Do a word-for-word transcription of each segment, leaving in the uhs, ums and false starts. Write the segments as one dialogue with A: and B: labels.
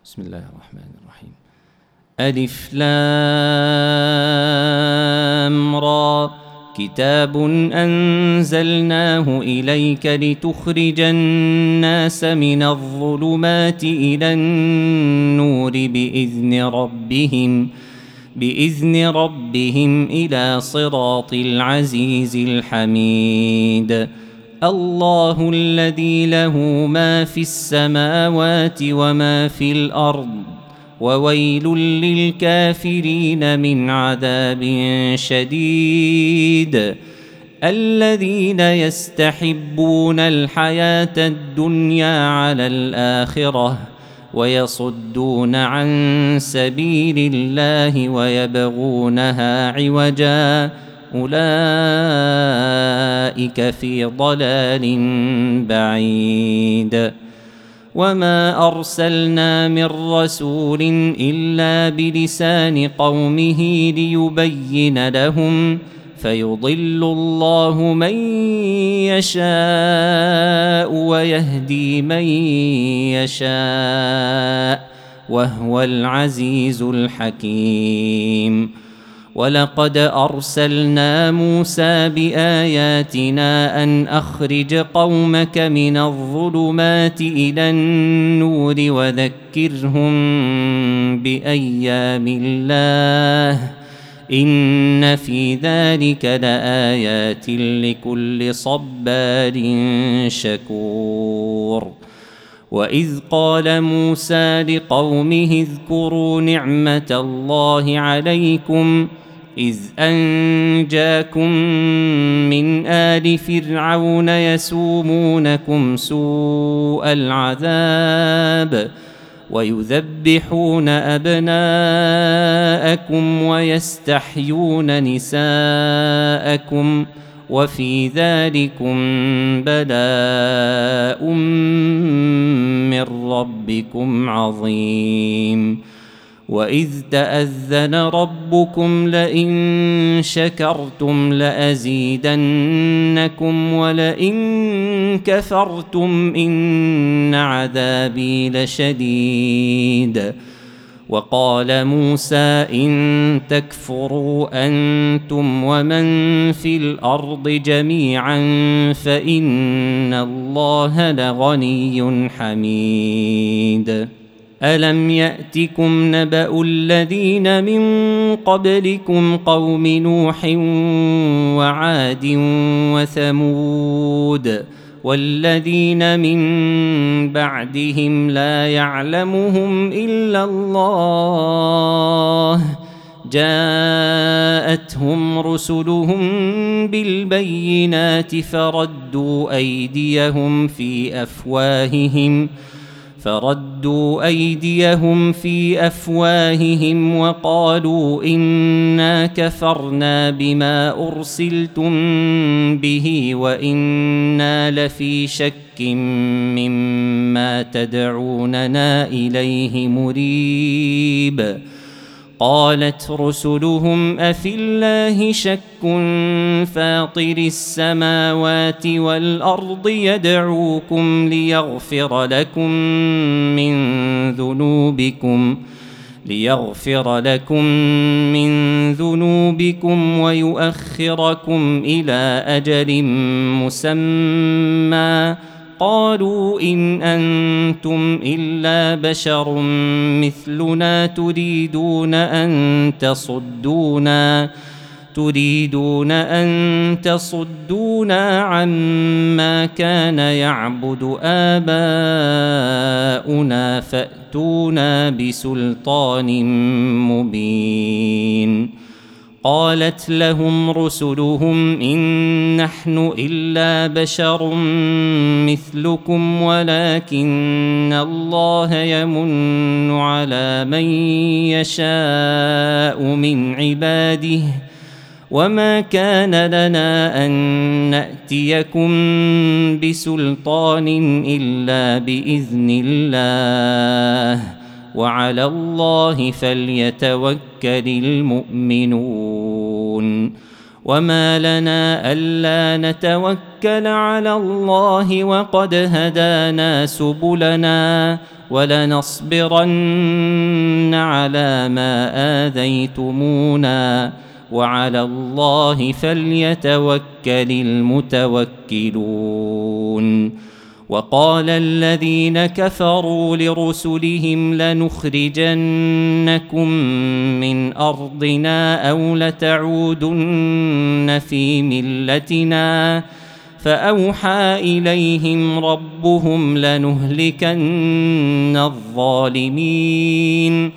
A: بسم الله الرحمن الرحيم. ألف لام را كتاب أنزلناه إليك لتخرج الناس من الظلمات إلى النور بإذن ربهم بإذن ربهم إلى صراط العزيز الحميد. الله الذي له ما في السماوات وما في الأرض وويل للكافرين من عذاب شديد. الذين يستحبون الحياة الدنيا على الآخرة ويصدون عن سبيل الله ويبغونها عوجا أولئك في ضلال بعيد. وما أرسلنا من رسول إلا بلسان قومه ليبين لهم فيضل الله من يشاء ويهدي من يشاء وهو العزيز الحكيم. ولقد أرسلنا موسى بآياتنا أن أخرج قومك من الظلمات إلى النور وذكرهم بأيام الله إن في ذلك لآيات لكل صبار شكور. وإذ قال موسى لقومه اذكروا نعمة الله عليكم إذ أنجاكم من آل فرعون يسومونكم سوء العذاب ويذبحون أبناءكم ويستحيون نساءكم وفي ذلكم بلاء من ربكم عظيم. وإذ تأذن ربكم لئن شكرتم لأزيدنكم ولئن كفرتم إن عذابي لشديد. وقال موسى إن تكفروا أنتم ومن في الأرض جميعا فإن الله لغني حميد. ألم يأتكم نبأ الذين من قبلكم قوم نوح وعاد وثمود والذين من بعدهم لا يعلمهم إلا الله جاءتهم رسلهم بالبينات فردوا أيديهم في أفواههم فردوا أيديهم في أفواههم وقالوا إنا كفرنا بما أرسلتم به وإنا لفي شك مما تدعوننا إليه مريب. قالت رسلهم أفي الله شك فاطر السماوات والأرض يدعوكم ليغفر لكم من ذنوبكم ليغفر لكم من ذنوبكم ويؤخركم إلى أجل مسمى قالوا إن أنتم إلا بشر مثلنا تريدون أن تصدونا تريدون أن تصدونا عما كان يعبد آباؤنا فأتونا بسلطان مبين. قالت لهم رسلهم إن نحن إلا بشر مثلكم ولكن الله يمن على من يشاء من عباده وما كان لنا أن نأتيكم بسلطان إلا بإذن الله وعلى الله فليتوكل المؤمنون. وما لنا ألا نتوكل على الله وقد هدانا سبلنا ولنصبرن على ما آذيتمونا وعلى الله فليتوكل المتوكلون. وقال الذين كفروا لرسلهم لنخرجنكم من أرضنا أو لتعودن في ملتنا فأوحى إليهم ربهم لنهلكن الظالمين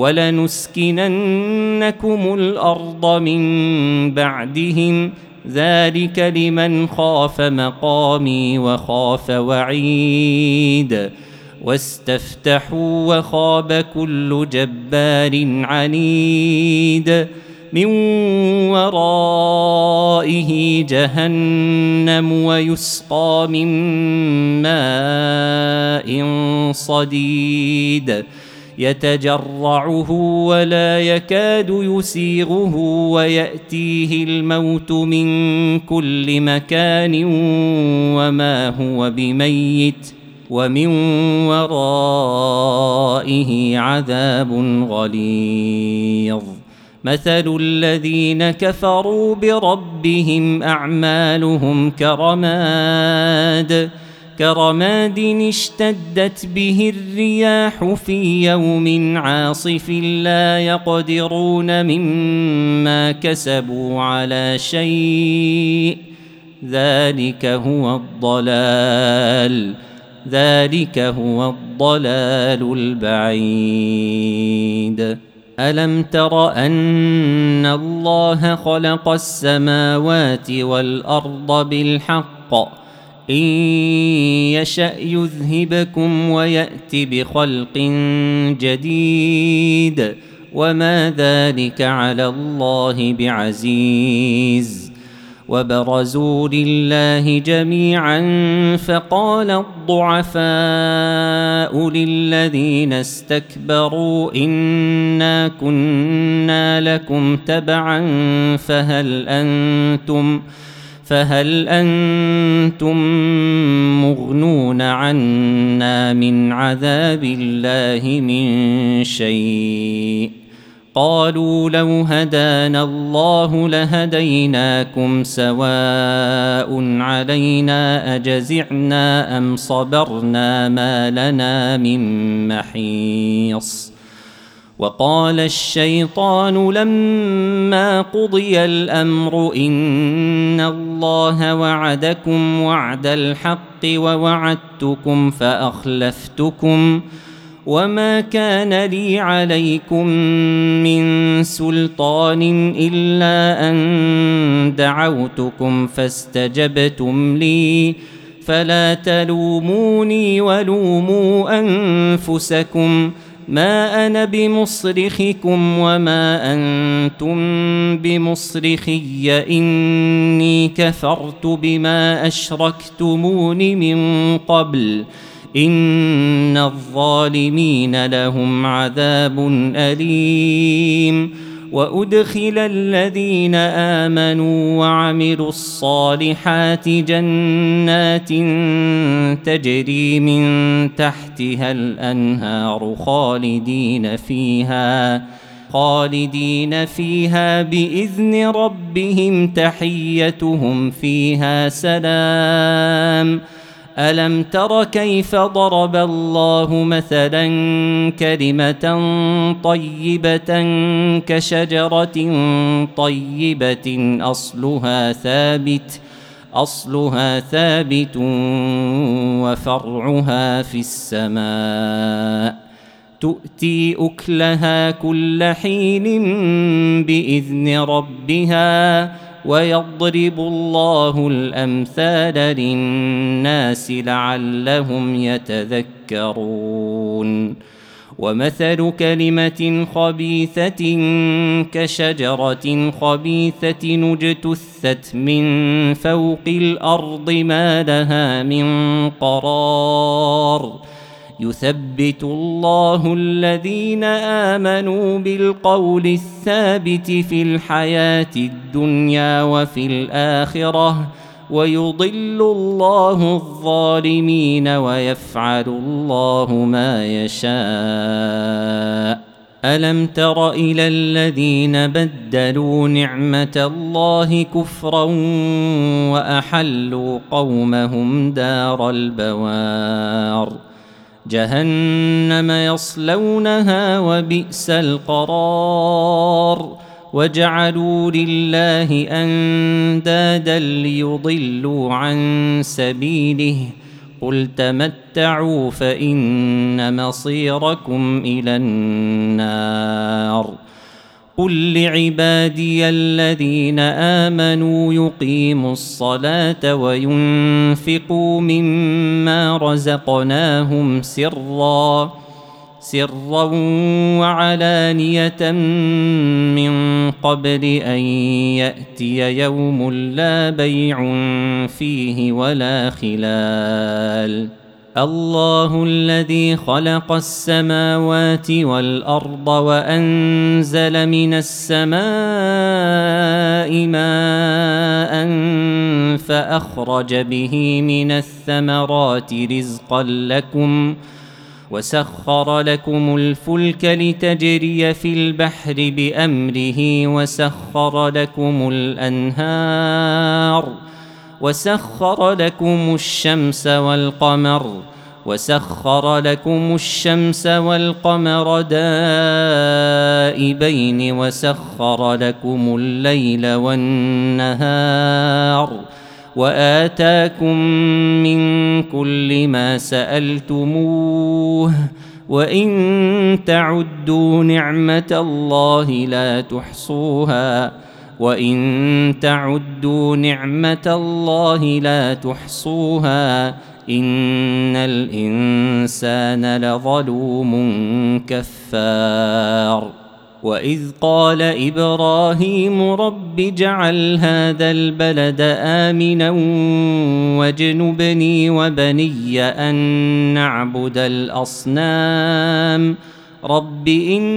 A: ولنسكننكم الأرض من بعدهم ذلك لمن خاف مقامي وخاف وعيد. واستفتحوا وخاب كل جبار عنيد من ورائه جهنم ويسقى من ماء صديد يتجرعه ولا يكاد يسيغه ويأتيه الموت من كل مكان وما هو بميت ومن ورائه عذاب غليظ. مثل الذين كفروا بربهم أعمالهم كرماد كرماد اشتدت به الرياح في يوم عاصف لا يقدرون مما كسبوا على شيء ذلك هو الضلال ذلك هو الضلال البعيد. ألم تر أن الله خلق السماوات والأرض بالحق إن يشأ يذهبكم ويأت بخلق جديد وما ذلك على الله بعزيز. وبرزوا لله جميعا فقال الضعفاء للذين استكبروا إنا كنا لكم تبعا فهل أنتم فهل أنتم مغنون عنا من عذاب الله من شيء قالوا لو هدانا الله لهديناكم سواء علينا أجزعنا أم صبرنا ما لنا من محيص. وقال الشيطان لما قضي الأمر إن الله وعدكم وعد الحق ووعدتكم فأخلفتكم وما كان لي عليكم من سلطان إلا أن دعوتكم فاستجبتم لي فلا تلوموني ولوموا أنفسكم ما أنا بمصرخكم وما أنتم بمصرخي إني كفرت بما أشركتمون من قبل إن الظالمين لهم عذاب أليم. وأدخل الذين آمنوا وعملوا الصالحات جنات تجري من تحتها الأنهار خالدين فيها خالدين فيها بإذن ربهم تحيتهم فيها سلام. ألم تر كيف ضرب الله مثلا كلمة طيبة كشجرة طيبة أصلها ثابت أصلها ثابت وفرعها في السماء تؤتي أكلها كل حين بإذن ربها ويضرب الله الأمثال للناس لعلهم يتذكرون. ومثل كلمة خبيثة كشجرة خبيثة اجتثت من فوق الأرض ما لها من قرار يثبت الله الذين آمنوا بالقول الثابت في الحياة الدنيا وفي الآخرة ويضل الله الظالمين ويفعل الله ما يشاء. ألم تر إلى الذين بدلوا نعمة الله كفرا وأحلوا قومهم دار البوار جهنم يصلونها وبئس القرار وجعلوا لله أندادا ليضلوا عن سبيله قل تمتعوا فإن مصيركم إلى النار. قل لعبادي الذين آمنوا يقيموا الصلاة وينفقوا مما رزقناهم سرا سرا وعلانية من قبل أن يأتي يوم لا بيع فيه ولا خلال. الله الذي خلق السماوات والأرض وأنزل من السماء ماء فأخرج به من الثمرات رزقا لكم وسخر لكم الفلك لتجري في البحر بأمره وسخر لكم الأنهار وسخر لكم الشمس والقمر وسخر لكم الشمس والقمر دائبين وسخر لكم الليل والنهار وآتاكم من كل ما سألتموه وإن تعدوا نعمة الله لا تحصوها وإن تعدوا نعمة الله لا تحصوها إن الإنسان لظلوم كفار. وإذ قال إبراهيم رب اجعل هذا البلد آمنا واجنبني وبني أن نعبد الأصنام رب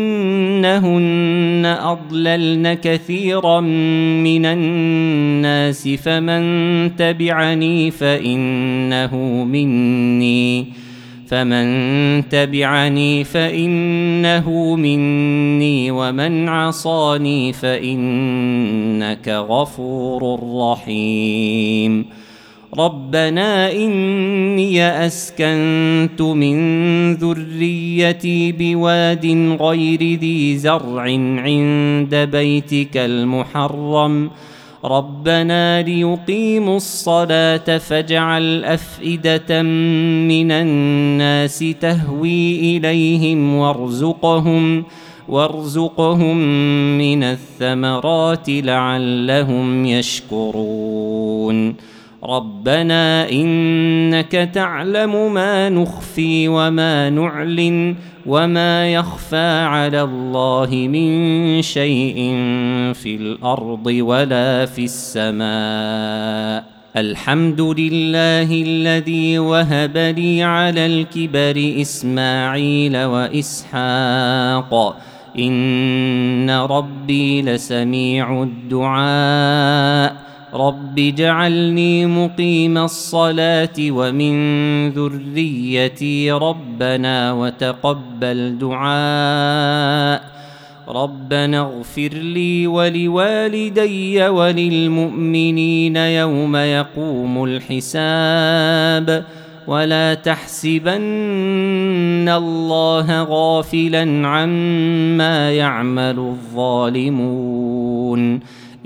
A: إنهن أضللن كثيرا من الناس فمن تبعني فإنه مني فمن تبعني فإنه مني ومن عصاني فإنك غفور رحيم. ربنا إني أسكنت من ذريتي بواد غير ذي زرع عند بيتك المحرم ربنا ليقيموا الصلاة فاجعل أفئدة من الناس تهوي إليهم وارزقهم وارزقهم من الثمرات لعلهم يشكرون. ربنا إنك تعلم ما نخفي وما نعلن وما يخفى على الله من شيء في الأرض ولا في السماء. الحمد لله الذي وهب لي على الكبر إسماعيل وإسحاق إن ربي لسميع الدعاء. رب اجعلني مقيم الصلاة ومن ذريتي ربنا وتقبل دعاء. ربنا اغفر لي ولوالدي وللمؤمنين يوم يقوم الحساب ولا تحسبن الله غافلا عما يعمل الظالمون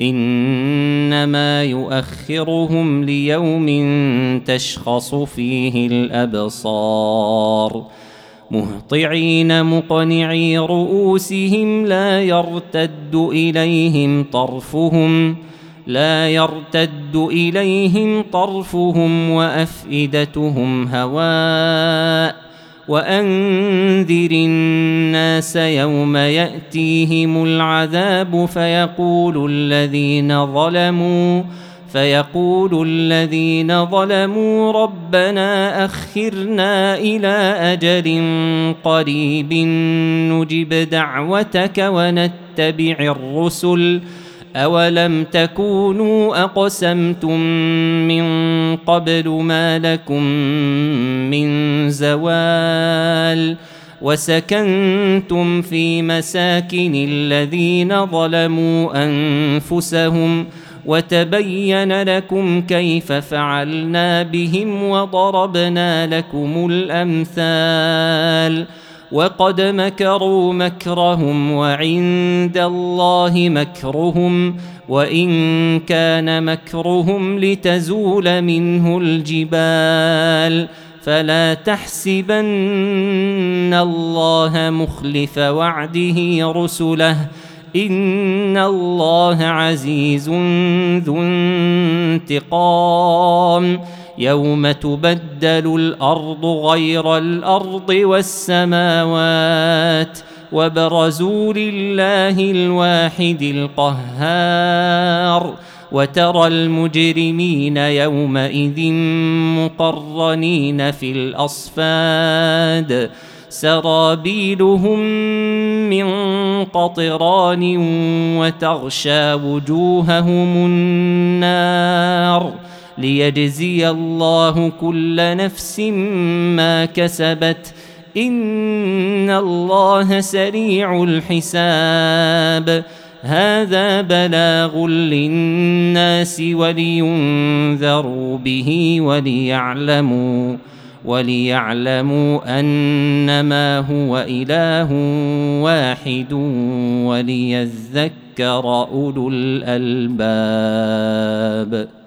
A: إنما يؤخرهم ليوم تشخص فيه الأبصار مهطعين مقنعي رؤوسهم لا يرتد إليهم طرفهم لا يرتد إليهم طرفهم وأفئدتهم هواء. وأنذر الناس يوم يأتيهم العذاب فيقول الذين ظلموا فيقول الذين ظلموا ربنا أخرنا إلى أجل قريب نجب دعوتك ونتبع الرسل أولم تكونوا أقسمتم من قبل ما لكم من زوال وسكنتم في مساكن الذين ظلموا أنفسهم وتبين لكم كيف فعلنا بهم وضربنا لكم الأمثال وقد مكروا مكرهم وعند الله مكرهم وإن كان مكرهم لتزول منه الجبال فلا تحسبن الله مخلف وعده رسله إن الله عزيز ذو انتقام يوم تبدل الأرض غير الأرض والسماوات وبرزوا لله الواحد القهار وترى المجرمين يومئذ مقرنين في الأصفاد سرابيلهم من قطران وتغشى وجوههم النار ليجزي الله كل نفس ما كسبت إن الله سريع الحساب هذا بلاغ للناس ولينذروا به وليعلموا وليعلموا أنما هو إله واحد وليذكر أولو الألباب.